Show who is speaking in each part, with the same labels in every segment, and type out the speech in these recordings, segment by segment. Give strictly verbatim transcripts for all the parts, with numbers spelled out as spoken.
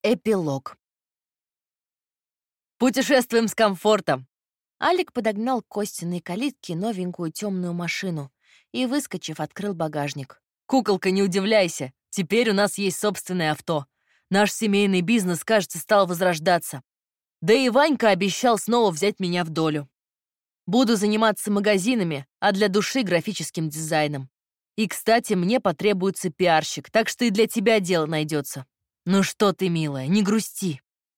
Speaker 1: Эпилог. Путешествуем с комфортом. Алик подогнал к Костиной калитке новенькую темную машину и, выскочив, открыл багажник. «Куколка, не удивляйся, теперь у нас есть собственное авто. Наш семейный бизнес, кажется, стал возрождаться. Да и Ванька обещал снова взять меня в долю. Буду заниматься магазинами, а для души — графическим дизайном. И, кстати, мне потребуется пиарщик, так что и для тебя дело найдется. Ну что ты, милая, не грусти».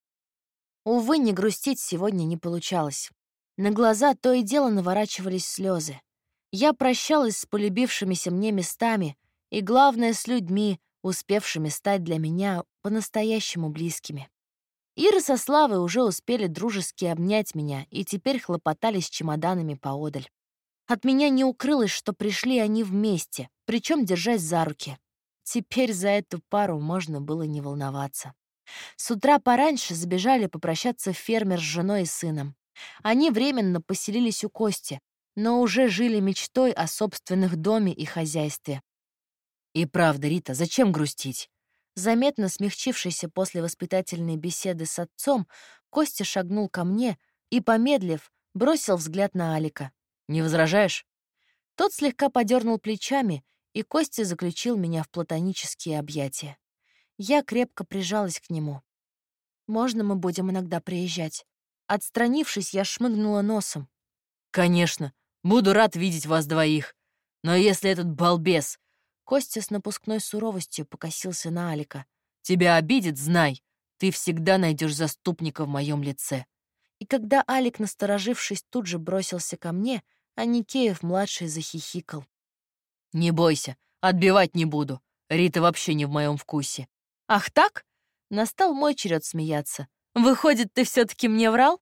Speaker 1: Увы, не грустить сегодня не получалось. На глаза то и дело наворачивались слезы. Я прощалась с полюбившимися мне местами и, главное, с людьми, успевшими стать для меня по-настоящему близкими. Ира со Славой уже успели дружески обнять меня и теперь хлопотали с чемоданами поодаль. От меня не укрылось, что пришли они вместе, причем держась за руки. Теперь за эту пару можно было не волноваться. С утра пораньше забежали попрощаться фермер с женой и сыном. Они временно поселились у Кости, но уже жили мечтой о собственных доме и хозяйстве. «И правда, Рита, зачем грустить?» Заметно смягчившийся после воспитательной беседы с отцом, Костя шагнул ко мне и, помедлив, бросил взгляд на Алика. «Не возражаешь?» Тот слегка подернул плечами, и Костя заключил меня в платонические объятия. Я крепко прижалась к нему. «Можно мы будем иногда приезжать?» Отстранившись, я шмыгнула носом. «Конечно, буду рад видеть вас двоих. Но если этот балбес...» Костя с напускной суровостью покосился на Алика. «Тебя обидит, знай, ты всегда найдешь заступника в моем лице». И когда Алик, насторожившись, тут же бросился ко мне, а Никеев-младший захихикал. «Не бойся, отбивать не буду. Рита вообще не в моем вкусе». «Ах так?» Настал мой черед смеяться. «Выходит, ты все-таки мне врал?»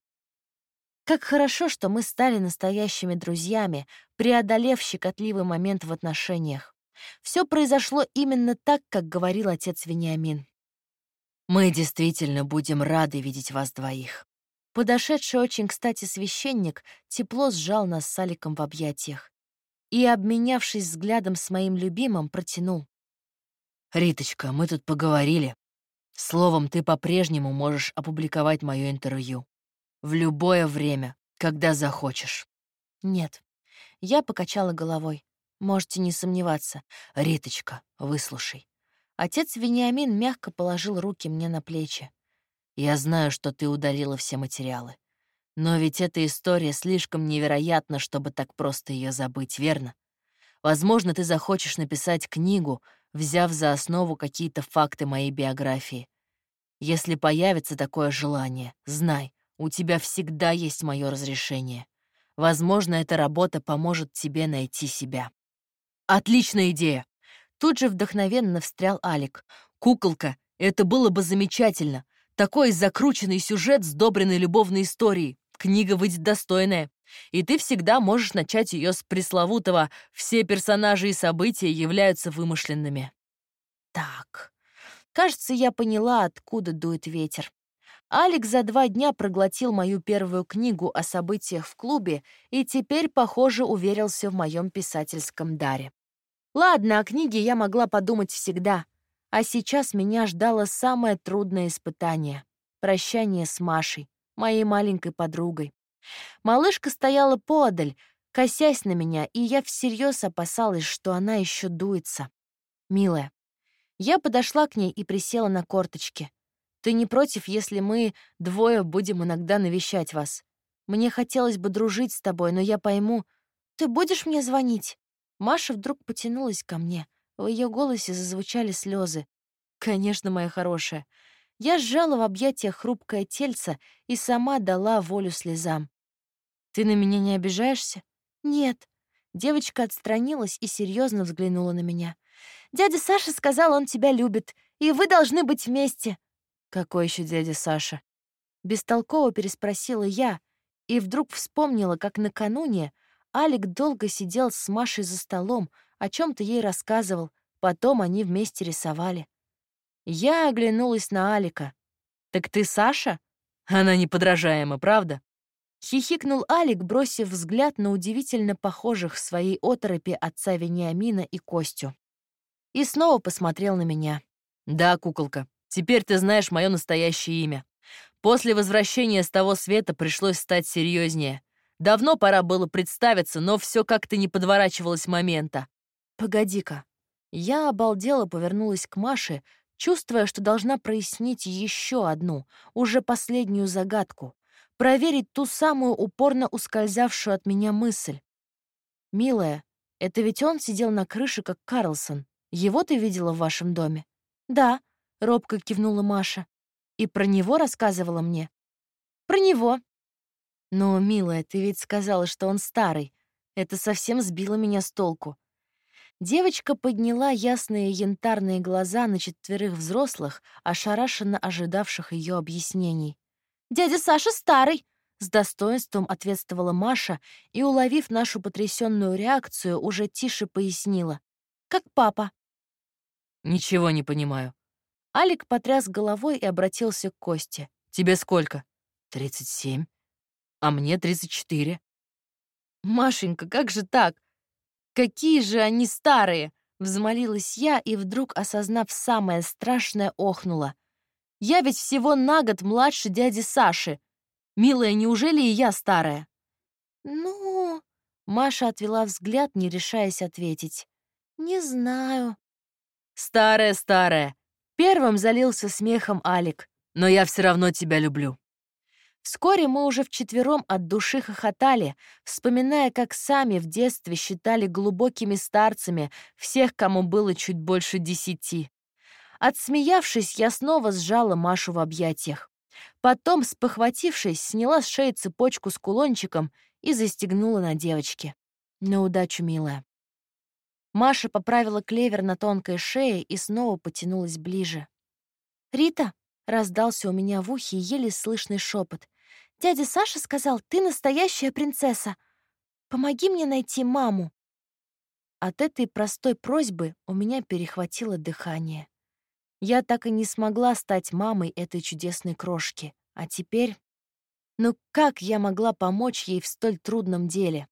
Speaker 1: Как хорошо, что мы стали настоящими друзьями, преодолев щекотливый момент в отношениях. Все произошло именно так, как говорил отец Вениамин. «Мы действительно будем рады видеть вас двоих». Подошедший очень кстати священник тепло сжал нас с Аликом в объятиях и, обменявшись взглядом с моим любимым, протянул. «Риточка, мы тут поговорили. Словом, ты по-прежнему можешь опубликовать мое интервью. В любое время, когда захочешь». «Нет». Я покачала головой. «Можете не сомневаться. Риточка, выслушай». Отец Вениамин мягко положил руки мне на плечи. «Я знаю, что ты удалила все материалы. Но ведь эта история слишком невероятна, чтобы так просто ее забыть, верно? Возможно, ты захочешь написать книгу, взяв за основу какие-то факты моей биографии. Если появится такое желание, знай, у тебя всегда есть мое разрешение. Возможно, эта работа поможет тебе найти себя». «Отличная идея!» Тут же вдохновенно встрял Алик. «Куколка, это было бы замечательно. Такой закрученный сюжет, сдобренный любовной историей. Книга выйдет достойная. И ты всегда можешь начать ее с пресловутого «все персонажи и события являются вымышленными». Так, кажется, я поняла, откуда дует ветер. Алик за два дня проглотил мою первую книгу о событиях в клубе и теперь, похоже, уверился в моем писательском даре. Ладно, о книге я могла подумать всегда, а сейчас меня ждало самое трудное испытание — прощание с Машей, моей маленькой подругой. Малышка стояла поодаль, косясь на меня, и я всерьез опасалась, что она еще дуется. «Милая». Я подошла к ней и присела на корточки. «Ты не против, если мы двое будем иногда навещать вас? Мне хотелось бы дружить с тобой, но я пойму. Ты будешь мне звонить?» Маша вдруг потянулась ко мне. В ее голосе зазвучали слезы. «Конечно, моя хорошая». Я сжала в объятиях хрупкое тельце и сама дала волю слезам. «Ты на меня не обижаешься?» «Нет». Девочка отстранилась и серьезно взглянула на меня. «Дядя Саша сказал, он тебя любит, и вы должны быть вместе». «Какой еще дядя Саша?» Бестолково переспросила я и вдруг вспомнила, как накануне Алик долго сидел с Машей за столом, о чем то ей рассказывал, потом они вместе рисовали. Я оглянулась на Алика. «Так ты Саша? Она неподражаема, правда?» Хихикнул Алик, бросив взгляд на удивительно похожих в своей оторопи отца Вениамина и Костю. И снова посмотрел на меня. «Да, куколка, Теперь ты знаешь мое настоящее имя. После возвращения с того света пришлось стать серьезнее. Давно пора было представиться, но все как-то не подворачивалось момента. Погоди-ка. Я обалдела повернулась к Маше, чувствуя, что должна прояснить еще одну, уже последнюю загадку, проверить ту самую упорно ускользавшую от меня мысль. «Милая, это ведь он сидел на крыше, как Карлсон. Его ты видела в вашем доме?» «Да», — робко кивнула Маша. «И про него рассказывала мне?» «Про него». «Но, милая, ты ведь сказала, что он старый. Это совсем сбило меня с толку». Девочка подняла ясные янтарные глаза на четверых взрослых, ошарашенно ожидавших ее объяснений. «Дядя Саша старый!» — с достоинством ответствовала Маша и, уловив нашу потрясенную реакцию, уже тише пояснила. «Как папа». «Ничего не понимаю». Алик потряс головой и обратился к Косте. «Тебе сколько?» «Тридцать семь. А мне тридцать четыре». «Машенька, как же так? Какие же они старые!» — взмолилась я и, вдруг осознав самое страшное, охнула. «Я ведь всего на год младше дяди Саши. Милая, неужели и я старая?» «Ну...» — Маша отвела взгляд, не решаясь ответить. «Не знаю». «Старая, старая!» — первым залился смехом Алик. «Но я все равно тебя люблю». Вскоре мы уже вчетвером от души хохотали, вспоминая, как сами в детстве считали глубокими старцами всех, кому было чуть больше десяти. Отсмеявшись, я снова сжала Машу в объятиях. Потом, спохватившись, сняла с шеи цепочку с кулончиком и застегнула на девочке. «На удачу, милая». Маша поправила клевер на тонкой шее и снова потянулась ближе. «Рита!» — раздался у меня в ухе еле слышный шепот. «Дядя Саша сказал, ты настоящая принцесса. Помоги мне найти маму». От этой простой просьбы у меня перехватило дыхание. Я так и не смогла стать мамой этой чудесной крошки. А теперь... Ну как я могла помочь ей в столь трудном деле?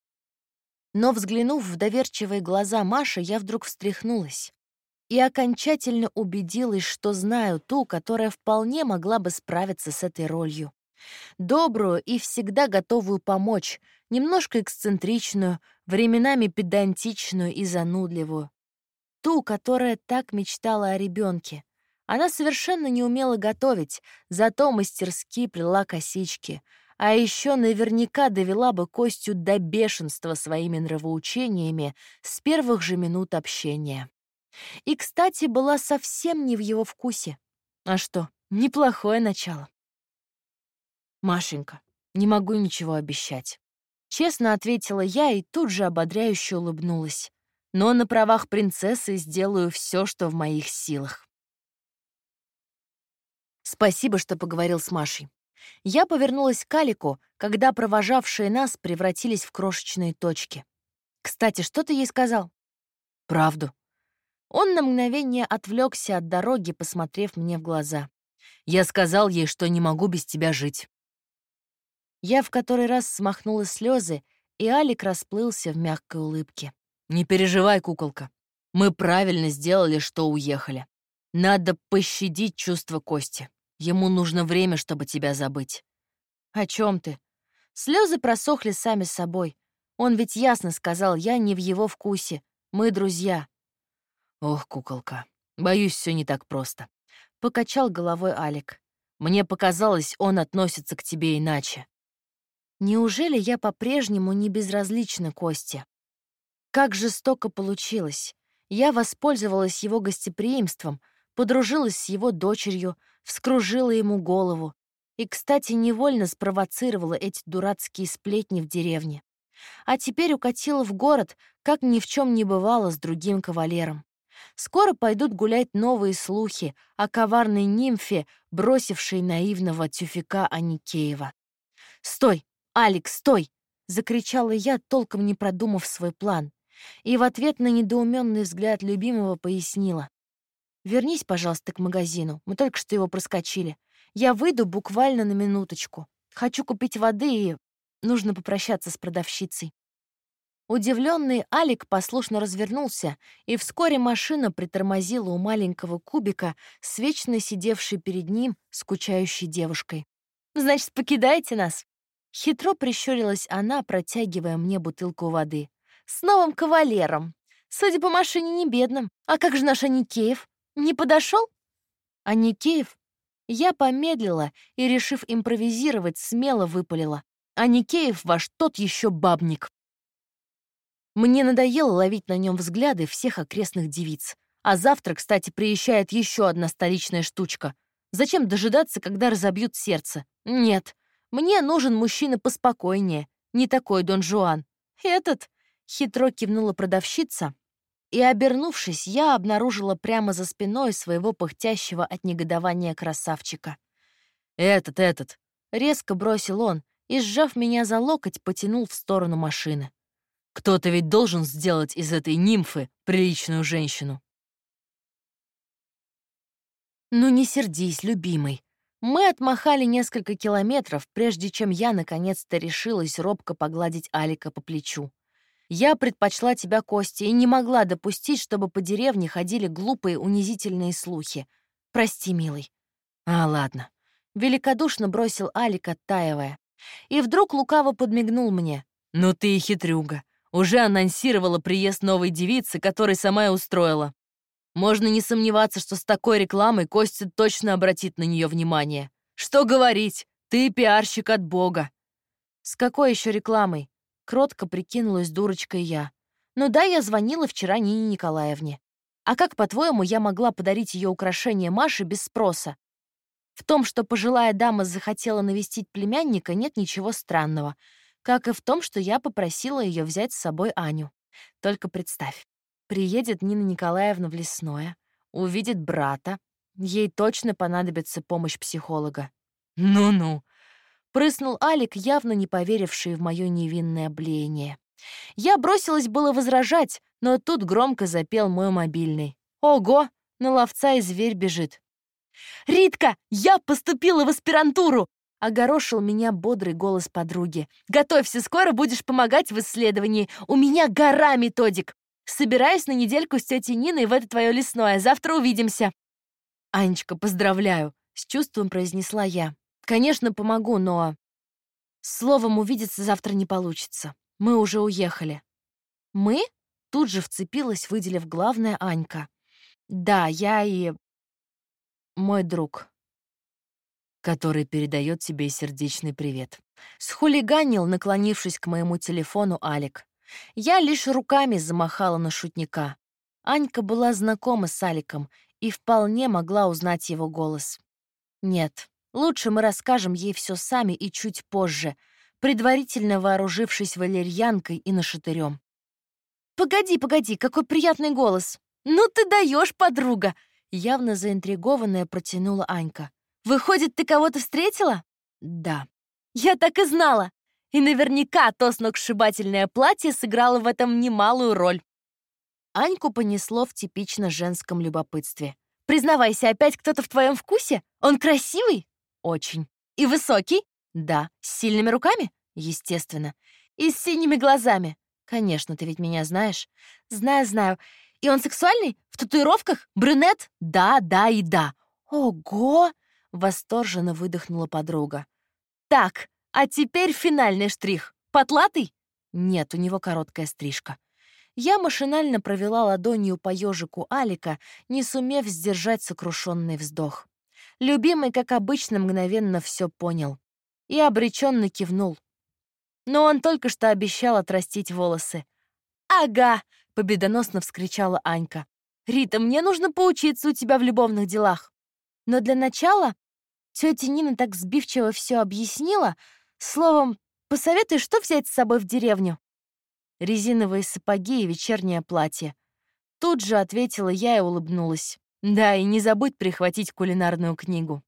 Speaker 1: Но, взглянув в доверчивые глаза Маши, я вдруг встряхнулась и окончательно убедилась, что знаю ту, которая вполне могла бы справиться с этой ролью. Добрую и всегда готовую помочь, немножко эксцентричную, временами педантичную и занудливую. Ту, которая так мечтала о ребенке. Она совершенно не умела готовить, зато мастерски плела косички, а еще наверняка довела бы Костю до бешенства своими нравоучениями с первых же минут общения. И, кстати, была совсем не в его вкусе. А что, неплохое начало. «Машенька, не могу ничего обещать». Честно ответила я и тут же ободряюще улыбнулась. Но на правах принцессы сделаю все, что в моих силах. Спасибо, что поговорил с Машей. Я повернулась к Алику, когда провожавшие нас превратились в крошечные точки. «Кстати, что ты ей сказал?» «Правду». Он на мгновение отвлекся от дороги, посмотрев мне в глаза. «Я сказал ей, что не могу без тебя жить». Я в который раз смахнула слезы, и Алик расплылся в мягкой улыбке. «Не переживай, куколка. Мы правильно сделали, что уехали. Надо пощадить чувства Кости. Ему нужно время, чтобы тебя забыть». «О чем ты?» Слезы просохли сами собой. Он ведь ясно сказал, я не в его вкусе. Мы друзья. «Ох, куколка, боюсь, все не так просто», — покачал головой Алик. «Мне показалось, он относится к тебе иначе». Неужели я по-прежнему не безразлична Косте? Как жестоко получилось. Я воспользовалась его гостеприимством, подружилась с его дочерью, вскружила ему голову и, кстати, невольно спровоцировала эти дурацкие сплетни в деревне. А теперь укатила в город, как ни в чем не бывало, с другим кавалером. Скоро пойдут гулять новые слухи о коварной нимфе, бросившей наивного тюфяка Аникеева. «Стой! Алик, стой!» — закричала я, толком не продумав свой план. И в ответ на недоуменный взгляд любимого пояснила. «Вернись, пожалуйста, к магазину. Мы только что его проскочили. Я выйду буквально на минуточку. Хочу купить воды и нужно попрощаться с продавщицей». Удивленный Алик послушно развернулся, и вскоре машина притормозила у маленького кубика с вечно сидевшей перед ним скучающей девушкой. «Значит, покидаете нас?» Хитро прищурилась она, протягивая мне бутылку воды. «С новым кавалером. Судя по машине, не бедным. А как же наш Аникеев? Не подошел?» «Аникеев?» Я помедлила и, решив импровизировать, смело выпалила. «Аникеев ваш тот еще бабник». Мне надоело ловить на нем взгляды всех окрестных девиц. А завтра, кстати, приезжает еще одна столичная штучка. Зачем дожидаться, когда разобьют сердце? Нет, мне нужен мужчина поспокойнее, не такой Дон Жуан. Этот, хитро кивнула продавщица, и, обернувшись, я обнаружила прямо за спиной своего пыхтящего от негодования красавчика. «Этот, этот!» — резко бросил он и, сжав меня за локоть, потянул в сторону машины. «Кто-то ведь должен сделать из этой нимфы приличную женщину». «Ну не сердись, любимый». Мы отмахали несколько километров, прежде чем я наконец-то решилась робко погладить Алика по плечу. Я предпочла тебя, Костя, и не могла допустить, чтобы по деревне ходили глупые, унизительные слухи. Прости, милый. А, ладно. Великодушно бросил Алик, оттаивая. И вдруг лукаво подмигнул мне. Ну ты и хитрюга. Уже анонсировала приезд новой девицы, которой сама и устроила. Можно не сомневаться, что с такой рекламой Костя точно обратит на нее внимание. Что говорить, ты пиарщик от бога. С какой еще рекламой? Кротко прикинулась дурочкой я. Ну да, я звонила вчера Нине Николаевне. А как, по-твоему, я могла подарить ее украшение Маше без спроса? В том, что пожилая дама захотела навестить племянника, нет ничего странного. Как и в том, что я попросила ее взять с собой Аню. Только представь, приедет Нина Николаевна в Лесное, увидит брата. Ей точно понадобится помощь психолога. Ну-ну. Прыснул Алик, явно не поверивший в мое невинное блеяние. Я бросилась было возражать, но тут громко запел мой мобильный. Ого, на ловца и зверь бежит. «Ритка, я поступила в аспирантуру!» — огорошил меня бодрый голос подруги. «Готовься, скоро будешь помогать в исследовании. У меня гора методик. Собираюсь на недельку с тетей Ниной в это твое лесное. Завтра увидимся». «Анечка, поздравляю!» — с чувством произнесла я. «Конечно, помогу, но...» «Словом, увидеться завтра не получится. Мы уже уехали». «Мы?» — тут же вцепилась, выделив главное, Анька. «Да, я и... мой друг, который передает тебе сердечный привет». Схулиганил, наклонившись к моему телефону, Алик. Я лишь руками замахала на шутника. Анька была знакома с Аликом и вполне могла узнать его голос. Нет. Лучше мы расскажем ей все сами и чуть позже, предварительно вооружившись валерьянкой и нашатырем. «Погоди, погоди, какой приятный голос! Ну ты даешь, подруга!» Явно заинтригованная протянула Анька. «Выходит, ты кого-то встретила?» «Да». «Я так и знала! И наверняка то сногсшибательное платье сыграло в этом немалую роль». Аньку понесло в типично женском любопытстве. «Признавайся, опять кто-то в твоем вкусе? Он красивый?» «Очень». «И высокий?» «Да». «С сильными руками?» «Естественно». «И с синими глазами?» «Конечно, ты ведь меня знаешь». «Знаю, знаю. И он сексуальный? В татуировках? Брюнет?» «Да, да и да». «Ого!» — восторженно выдохнула подруга. «Так, а теперь финальный штрих. Потлатый?» «Нет, у него короткая стрижка». Я машинально провела ладонью по ежику Алика, не сумев сдержать сокрушенный вздох. Любимый, как обычно, мгновенно все понял и обреченно кивнул. Но он только что обещал отрастить волосы. «Ага!» — победоносно вскричала Анька. «Рита, мне нужно поучиться у тебя в любовных делах. Но для начала тетя Нина так сбивчиво все объяснила. Словом, посоветуй, что взять с собой в деревню?» «Резиновые сапоги и вечернее платье». Тут же ответила я и улыбнулась. «Да, и не забудь прихватить кулинарную книгу».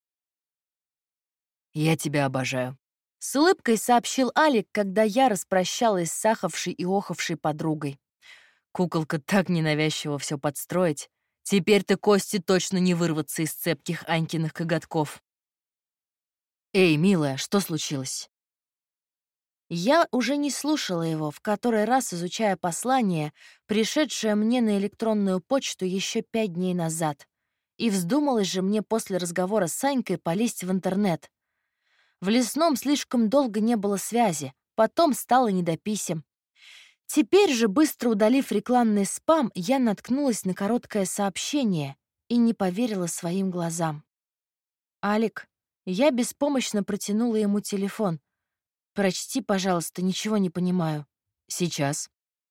Speaker 1: «Я тебя обожаю», — с улыбкой сообщил Алик, когда я распрощалась с сахавшей и охавшей подругой. «Куколка так ненавязчиво все подстроить. Теперь-то Кости точно не вырваться из цепких Анькиных коготков». «Эй, милая, что случилось?» Я уже не слушала его, в который раз изучая послание, пришедшее мне на электронную почту еще пять дней назад. И вздумалось же мне после разговора с Санькой полезть в интернет. В лесном слишком долго не было связи, потом стало не до писем. Теперь же, быстро удалив рекламный спам, я наткнулась на короткое сообщение и не поверила своим глазам. «Алик». Я беспомощно протянула ему телефон. «Прочти, пожалуйста, ничего не понимаю». «Сейчас».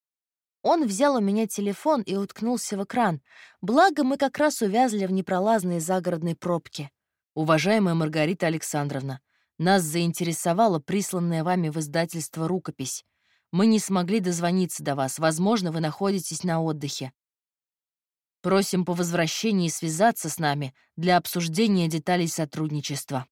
Speaker 1: Он взял у меня телефон и уткнулся в экран. Благо, мы как раз увязли в непролазной загородной пробке. «Уважаемая Маргарита Александровна, нас заинтересовала присланная вами в издательство рукопись. Мы не смогли дозвониться до вас. Возможно, вы находитесь на отдыхе. Просим по возвращении связаться с нами для обсуждения деталей сотрудничества».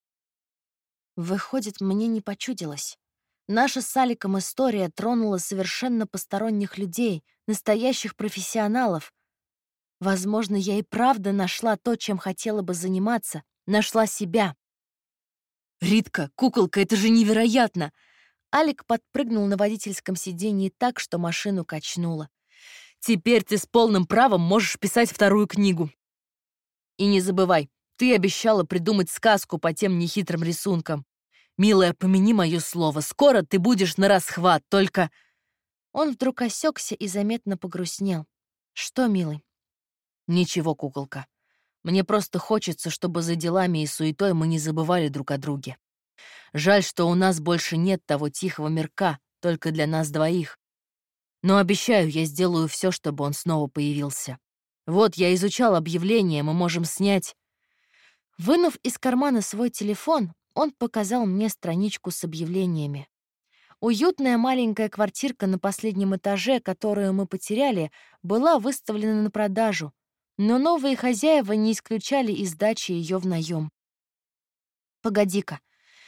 Speaker 1: Выходит, мне не почудилось. Наша с Аликом история тронула совершенно посторонних людей, настоящих профессионалов. Возможно, я и правда нашла то, чем хотела бы заниматься, нашла себя. «Ритка, куколка, это же невероятно!» Алик подпрыгнул на водительском сиденье так, что машину качнуло. «Теперь ты с полным правом можешь писать вторую книгу. И не забывай, ты обещала придумать сказку по тем нехитрым рисункам. Милая, помяни мое слово, скоро ты будешь на расхват, только...» Он вдруг осекся и заметно погрустнел. «Что, милый?» «Ничего, куколка. Мне просто хочется, чтобы за делами и суетой мы не забывали друг о друге. Жаль, что у нас больше нет того тихого мирка, только для нас двоих. Но обещаю, я сделаю все, чтобы он снова появился. Вот, я изучал объявление, мы можем снять...» Вынув из кармана свой телефон, он показал мне страничку с объявлениями. Уютная маленькая квартирка на последнем этаже, которую мы потеряли, была выставлена на продажу, но новые хозяева не исключали из сдачи ее в наем. «Погоди-ка».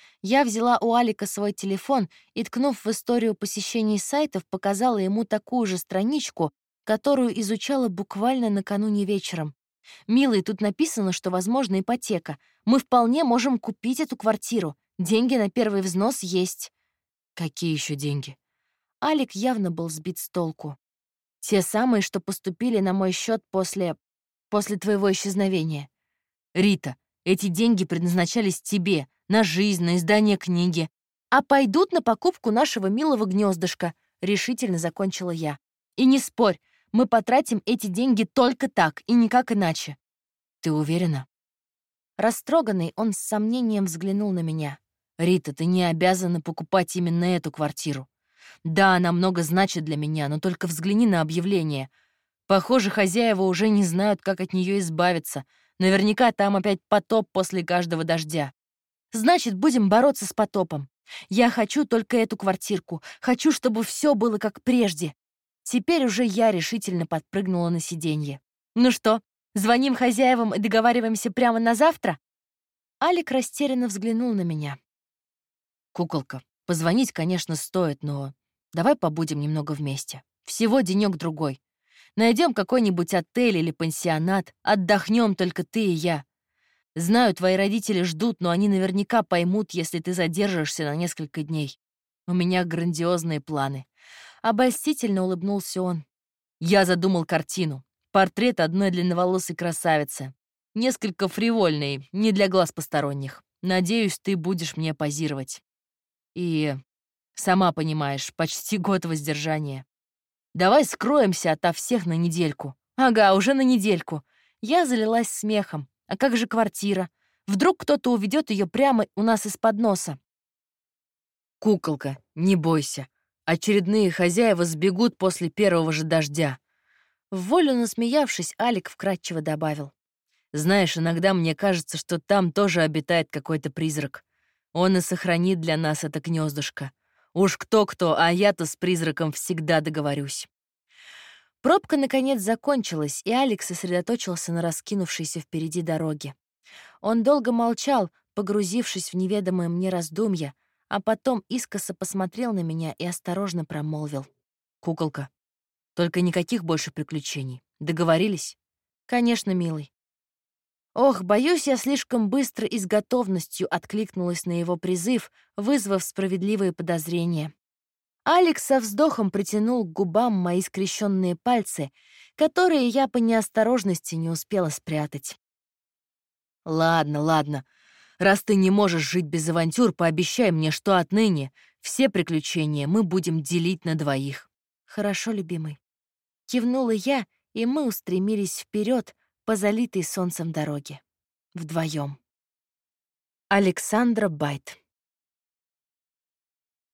Speaker 1: Я взяла у Алика свой телефон и, ткнув в историю посещений сайтов, показала ему такую же страничку, которую изучала буквально накануне вечером. «Милый, тут написано, что возможна ипотека. Мы вполне можем купить эту квартиру. Деньги на первый взнос есть». «Какие еще деньги?» Алик явно был сбит с толку. «Те самые, что поступили на мой счет после... после твоего исчезновения». «Рита, эти деньги предназначались тебе, на жизнь, на издание книги. А пойдут на покупку нашего милого гнездышка», — решительно закончила я. «И не спорь, мы потратим эти деньги только так и никак иначе». «Ты уверена?» Растроганный, он с сомнением взглянул на меня. «Рита, ты не обязана покупать именно эту квартиру. Да, она много значит для меня, но только взгляни на объявление. Похоже, хозяева уже не знают, как от нее избавиться. Наверняка там опять потоп после каждого дождя. Значит, будем бороться с потопом. Я хочу только эту квартирку. Хочу, чтобы все было как прежде». Теперь уже я решительно подпрыгнула на сиденье. «Ну что, звоним хозяевам и договариваемся прямо на завтра?» Алик растерянно взглянул на меня. «Куколка, позвонить, конечно, стоит, но давай побудем немного вместе. Всего денёк-другой. Найдем какой-нибудь отель или пансионат, отдохнем только ты и я. Знаю, твои родители ждут, но они наверняка поймут, если ты задержишься на несколько дней. У меня грандиозные планы». Обольстительно улыбнулся он. «Я задумал картину. Портрет одной длинноволосой красавицы. Несколько фривольный, не для глаз посторонних. Надеюсь, ты будешь мне позировать. И, сама понимаешь, почти год воздержания. Давай скроемся ото всех на недельку». «Ага, уже на недельку». Я залилась смехом. «А как же квартира? Вдруг кто-то уведет ее прямо у нас из-под носа?» «Куколка, не бойся. Очередные хозяева сбегут после первого же дождя». В волю насмеявшись, Алик вкратчиво добавил. «Знаешь, иногда мне кажется, что там тоже обитает какой-то призрак. Он и сохранит для нас это гнездышко. Уж кто-кто, а я-то с призраком всегда договорюсь». Пробка, наконец, закончилась, и Алик сосредоточился на раскинувшейся впереди дороге. Он долго молчал, погрузившись в неведомое мне раздумья, а потом искоса посмотрел на меня и осторожно промолвил. «Куколка, только никаких больше приключений. Договорились?» «Конечно, милый». Ох, боюсь, я слишком быстро и с готовностью откликнулась на его призыв, вызвав справедливые подозрения. Алекс со вздохом притянул к губам мои скрещенные пальцы, которые я по неосторожности не успела спрятать. «Ладно, ладно. Раз ты не можешь жить без авантюр, пообещай мне, что отныне все приключения мы будем делить на двоих». «Хорошо, любимый». Кивнула я, и мы устремились вперед по залитой солнцем дороге. Вдвоем. Александра Байт.